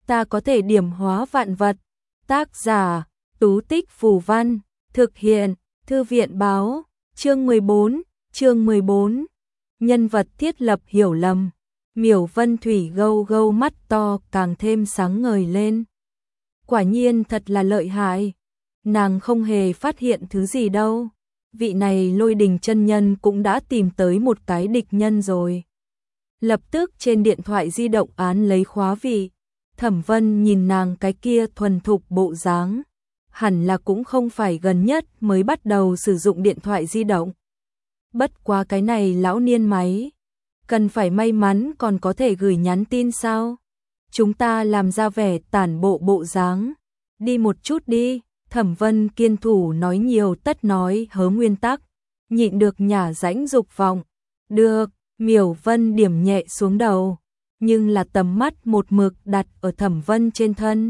ta có thể điểm hóa vạn vật. Tác giả, Tú Tích Phù Văn, thực hiện, Thư viện Báo, chương 14, nhân vật thiết lập hiểu lầm. Miểu Vân Thủy gâu gâu mắt to càng thêm sáng ngời lên. Quả nhiên thật là lợi hại, nàng không hề phát hiện thứ gì đâu. Vị này Lôi Đình chân nhân cũng đã tìm tới một cái địch nhân rồi. Lập tức trên điện thoại di động án lấy khóa vị. Thẩm Vân nhìn nàng cái kia thuần thục bộ dáng, hẳn là cũng không phải gần nhất mới bắt đầu sử dụng điện thoại di động. Bất quá cái này lão niên máy, cần phải may mắn còn có thể gửi nhắn tin sao? Chúng ta làm ra vẻ tản bộ bộ dáng, đi một chút đi. Thẩm Vân kiên thủ nói nhiều tất nói hớ nguyên tắc, nhịn được nhả rãnh dục vọng. Được, Miểu Vân điểm nhẹ xuống đầu, nhưng là tầm mắt một mực đặt ở Thẩm Vân trên thân.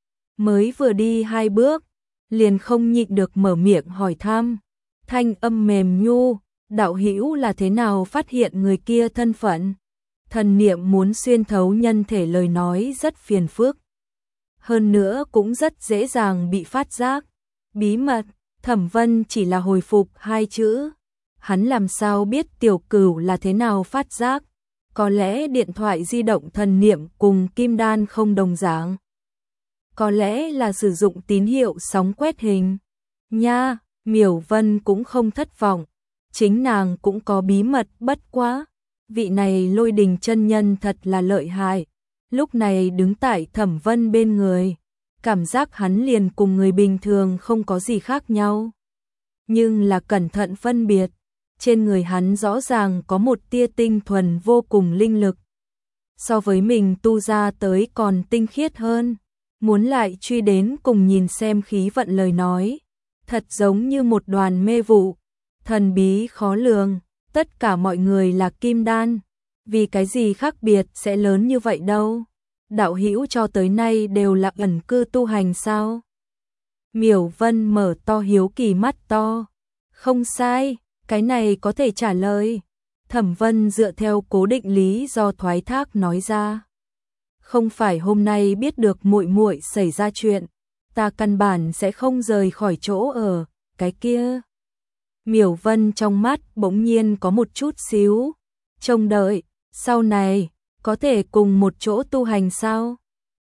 Mới vừa đi 2 bước, liền không nhịn được mở miệng hỏi thăm, thanh âm mềm nhu, đạo hữu là thế nào phát hiện người kia thân phận? Thần niệm muốn xuyên thấu nhân thể lời nói rất phiền phức. Hơn nữa cũng rất dễ dàng bị phát giác. Bí mật, Thẩm Vân chỉ là hồi phục 2 chữ. Hắn làm sao biết Tiểu Cửu là thế nào phát giác? Có lẽ điện thoại di động thần niệm cùng kim đan không đồng dạng. Có lẽ là sử dụng tín hiệu sóng quét hình. Nha, Miểu Vân cũng không thất vọng. Chính nàng cũng có bí mật, bất quá. Vị này Lôi Đình chân nhân thật là lợi hại. Lúc này đứng tại Thẩm Vân bên người, cảm giác hắn liền cùng người bình thường không có gì khác nhau. Nhưng là cẩn thận phân biệt, trên người hắn rõ ràng có một tia tinh thuần vô cùng linh lực. So với mình tu ra tới còn tinh khiết hơn. Muốn lại truy đến cùng nhìn xem khí vận lời nói, thật giống như một đoàn mê vụ, thần bí khó lường. Tất cả mọi người là kim đan, vì cái gì khác biệt sẽ lớn như vậy đâu? Đạo hữu cho tới nay đều là ẩn cư tu hành sao? Miểu Vân mở to hiếu kỳ mắt to. Không sai, cái này có thể trả lời. Thẩm Vân dựa theo cố định lý do thoái thác nói ra. Không phải hôm nay biết được muội muội xảy ra chuyện, ta căn bản sẽ không rời khỏi chỗ ở, cái kia. Miểu Vân trong mắt bỗng nhiên có một chút xíu trông đợi, sau này có thể cùng một chỗ tu hành sao?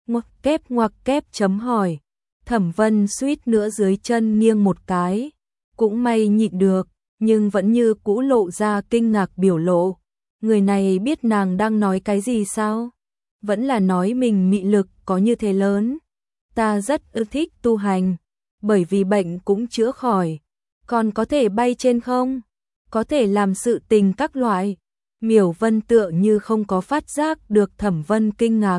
Ngoặc kép chấm hỏi. Thẩm Vân suýt nữa dưới chân nghiêng một cái, cũng may nhịn được, nhưng vẫn như cũ lộ ra kinh ngạc biểu lộ. Người này biết nàng đang nói cái gì sao? Vẫn là nói mình mị lực có như thế lớn. Ta rất ưa thích tu hành, bởi vì bệnh cũng chữa khỏi. Còn có thể bay trên không? Có thể làm sự tình các loại. Miểu Vân tựa như không có phát giác được Thẩm Vân kinh ngạc.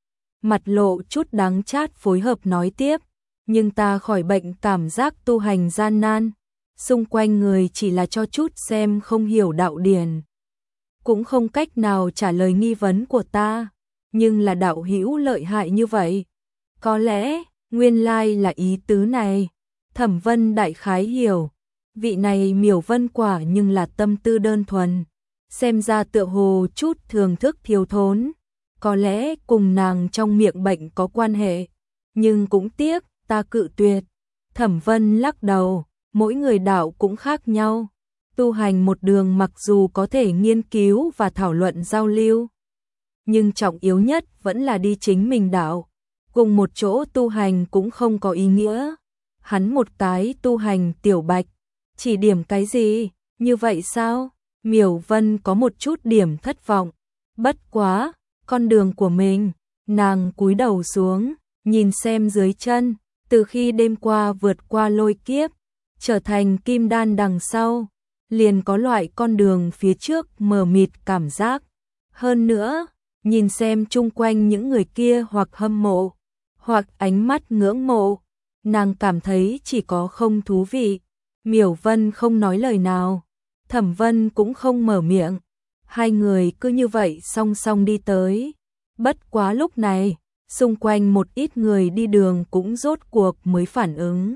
Mặt lộ chút đắng chát phối hợp nói tiếp. Nhưng ta khỏi bệnh cảm giác tu hành gian nan. Xung quanh người chỉ là cho chút xem không hiểu đạo điển. Cũng không cách nào trả lời nghi vấn của ta. Nhưng là đạo hữu lợi hại như vậy. Có lẽ, nguyên lai là ý tứ này. Thẩm Vân đại khái hiểu. Vị này Miểu Vân quả nhưng là tâm tư đơn thuần. Xem ra tựa hồ chút thưởng thức thiếu thốn. Có lẽ cùng nàng trong miệng bệnh có quan hệ. Nhưng cũng tiếc, ta cự tuyệt. Thẩm Vân lắc đầu, mỗi người đạo cũng khác nhau. Tu hành một đường mặc dù có thể nghiên cứu và thảo luận giao lưu. Nhưng trọng yếu nhất vẫn là đi chính mình đạo. Cùng một chỗ tu hành cũng không có ý nghĩa. Hắn một cái tu hành tiểu bạch. Chỉ điểm cái gì? Như vậy sao? Miểu Vân có một chút điểm thất vọng. Bất quá, con đường của mình. Nàng cúi đầu xuống, nhìn xem dưới chân. Từ khi đêm qua vượt qua lôi kiếp, trở thành kim đan đằng sau, liền có loại con đường phía trước mờ mịt cảm giác. Hơn nữa, nhìn xem chung quanh những người kia hoặc hâm mộ, hoặc ánh mắt ngưỡng mộ, nàng cảm thấy chỉ có không thú vị. Miểu Vân không nói lời nào, Thẩm Vân cũng không mở miệng. Hai người cứ như vậy song song đi tới. Bất quá lúc này, xung quanh một ít người đi đường cũng rốt cuộc mới phản ứng.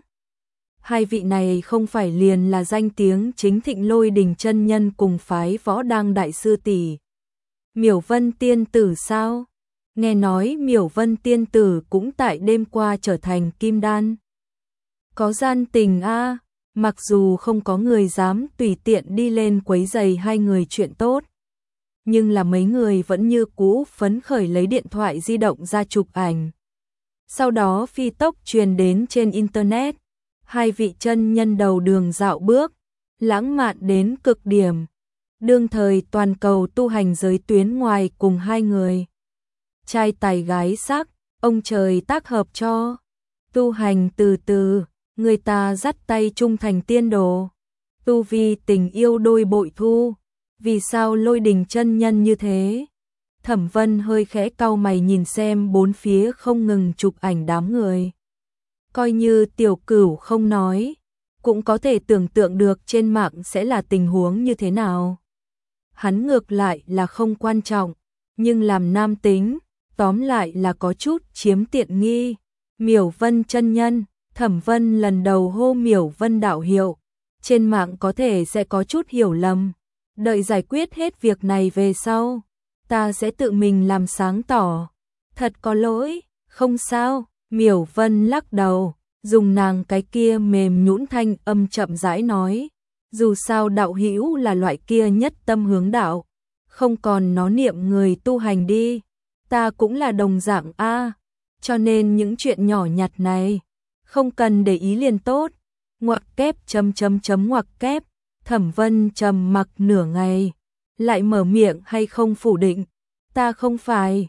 Hai vị này không phải liền là danh tiếng chính thịnh Lôi Đình chân nhân cùng phái Võ Đăng đại sư tỷ Miểu Vân tiên tử sao? Nghe nói Miểu Vân tiên tử cũng tại đêm qua trở thành kim đan. Có gian tình a, mặc dù không có người dám tùy tiện đi lên quấy rầy hai người chuyện tốt, nhưng là mấy người vẫn như cũ phấn khởi lấy điện thoại di động ra chụp ảnh. Sau đó phi tốc truyền đến trên internet, hai vị chân nhân đầu đường dạo bước, lãng mạn đến cực điểm. Đương thời toàn cầu tu hành giới tuyến ngoài cùng hai người. Trai tài gái sắc, ông trời tác hợp cho. Tu hành từ từ, người ta dắt tay chung thành tiên đồ. Tu vi tình yêu đôi bội thu. Vì sao Lôi Đình chân nhân như thế? Thẩm Vân hơi khẽ cau mày nhìn xem bốn phía không ngừng chụp ảnh đám người. Coi như Tiểu Cửu không nói, cũng có thể tưởng tượng được trên mạng sẽ là tình huống như thế nào. Hắn ngược lại là không quan trọng, nhưng làm nam tính, tóm lại là có chút chiếm tiện nghi. Miểu Vân chân nhân, Thẩm Vân lần đầu hô Miểu Vân đạo hiệu, trên mạng có thể sẽ có chút hiểu lầm. Đợi giải quyết hết việc này về sau, ta sẽ tự mình làm sáng tỏ. Thật có lỗi, không sao. Miểu Vân lắc đầu, dùng nàng cái kia mềm nhũn thanh âm chậm rãi nói, dù sao đạo hữu là loại kia nhất tâm hướng đạo, không còn nó niệm người tu hành đi, ta cũng là đồng dạng a, cho nên những chuyện nhỏ nhặt này không cần để ý liền tốt. Ngoặc kép ngoặc kép. Thẩm Vân trầm mặc nửa ngày, lại mở miệng hay không phủ định, ta không phải.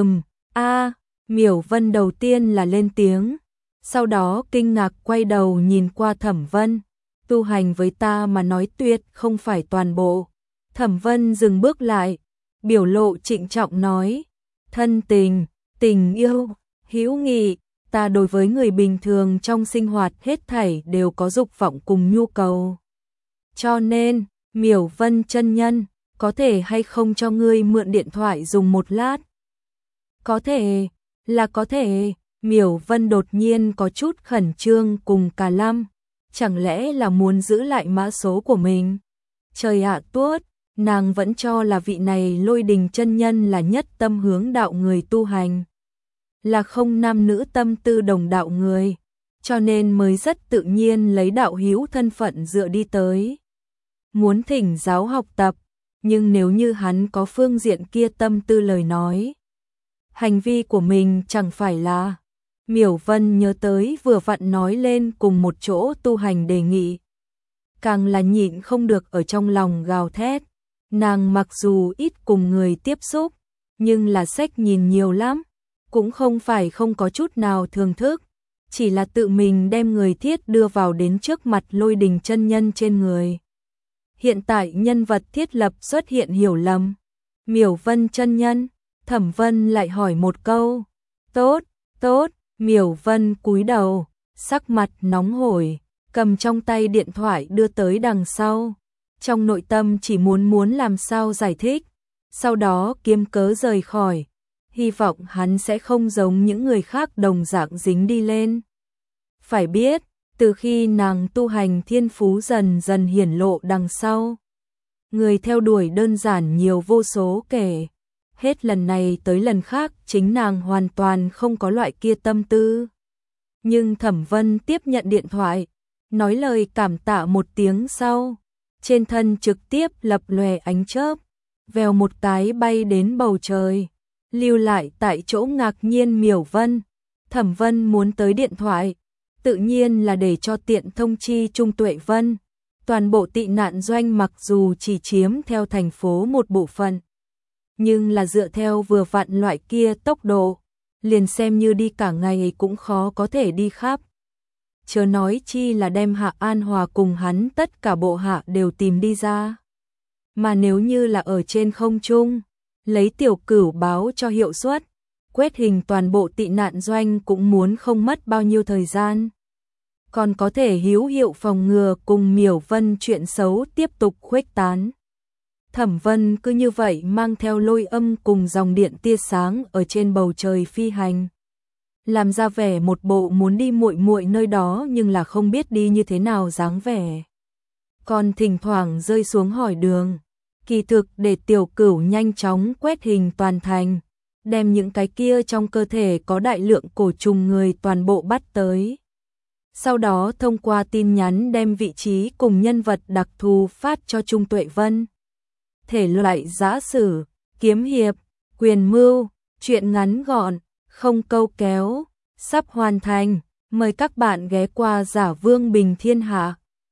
Miểu Vân đầu tiên là lên tiếng, sau đó kinh ngạc quay đầu nhìn qua Thẩm Vân, tu hành với ta mà nói tuyệt không phải toàn bộ. Thẩm Vân dừng bước lại, biểu lộ trịnh trọng nói, thân tình, tình yêu, hữu nghị, ta đối với người bình thường trong sinh hoạt hết thảy đều có dục vọng cùng nhu cầu. Cho nên, Miểu Vân chân nhân, có thể hay không cho ngươi mượn điện thoại dùng một lát? Có thể, là có thể. Miểu Vân đột nhiên có chút khẩn trương cùng Cả Lâm, chẳng lẽ là muốn giữ lại mã số của mình? Trời ạ tuốt, nàng vẫn cho là vị này Lôi Đình chân nhân là nhất tâm hướng đạo người tu hành, là không nam nữ tâm tư đồng đạo người, cho nên mới rất tự nhiên lấy đạo hữu thân phận dựa đi tới. Muốn thỉnh giáo học tập, nhưng nếu như hắn có phương diện kia tâm tư lời nói, hành vi của mình chẳng phải là. Miểu Vân nhớ tới vừa vặn nói lên cùng một chỗ tu hành đề nghị, càng là nhịn không được ở trong lòng gào thét. Nàng mặc dù ít cùng người tiếp xúc, nhưng là sách nhìn nhiều lắm, cũng không phải không có chút nào thưởng thức, chỉ là tự mình đem người thiết đưa vào đến trước mặt Lôi Đình chân nhân trên người. Hiện tại nhân vật thiết lập xuất hiện hiểu lầm. Miểu Vân chân nhân, Thẩm Vân lại hỏi một câu. Tốt, tốt. Miểu Vân cúi đầu, sắc mặt nóng hổi, cầm trong tay điện thoại đưa tới đằng sau. Trong nội tâm chỉ muốn làm sao giải thích, sau đó kiếm cớ rời khỏi. Hy vọng hắn sẽ không giống những người khác đồng dạng dính đi lên. Phải biết, từ khi nàng tu hành thiên phú dần dần hiển lộ đằng sau, người theo đuổi đơn giản nhiều vô số kể. Hết lần này tới lần khác chính nàng hoàn toàn không có loại kia tâm tư. Nhưng Thẩm Vân tiếp nhận điện thoại, nói lời cảm tạ một tiếng sau, trên thân trực tiếp lập lòe ánh chớp, vèo một cái bay đến bầu trời, lưu lại tại chỗ ngạc nhiên Miểu Vân. Thẩm Vân muốn tới điện thoại, tự nhiên là để cho tiện thông chi Trung Tuệ Vân. Toàn bộ tị nạn doanh mặc dù chỉ chiếm theo thành phố một bộ phận, nhưng là dựa theo vừa vặn loại kia tốc độ, liền xem như đi cả ngày cũng khó có thể đi khắp. Chớ nói chi là đem Hạ An Hòa cùng hắn tất cả bộ hạ đều tìm đi ra. Mà nếu như là ở trên không trung, lấy Tiểu Cửu báo cho hiệu suất, quét hình toàn bộ tị nạn doanh cũng muốn không mất bao nhiêu thời gian. Còn có thể hữu hiệu phòng ngừa cùng Miểu Vân chuyện xấu tiếp tục khuếch tán. Thẩm Vân cứ như vậy mang theo lôi âm cùng dòng điện tia sáng ở trên bầu trời phi hành, làm ra vẻ một bộ muốn đi muội muội nơi đó nhưng là không biết đi như thế nào dáng vẻ. Còn thỉnh thoảng rơi xuống hỏi đường, kỳ thực để Tiểu Cửu nhanh chóng quét hình toàn thành, đem những cái kia trong cơ thể có đại lượng cổ trùng người toàn bộ bắt tới. Sau đó thông qua tin nhắn đem vị trí cùng nhân vật đặc thù phát cho Trung Tuệ Vân. Thể loại giã sử, kiếm hiệp, quyền mưu, truyện ngắn gọn, không câu kéo, sắp hoàn thành. Mời các bạn ghé qua Giả Vương Bình Thiên Hạ.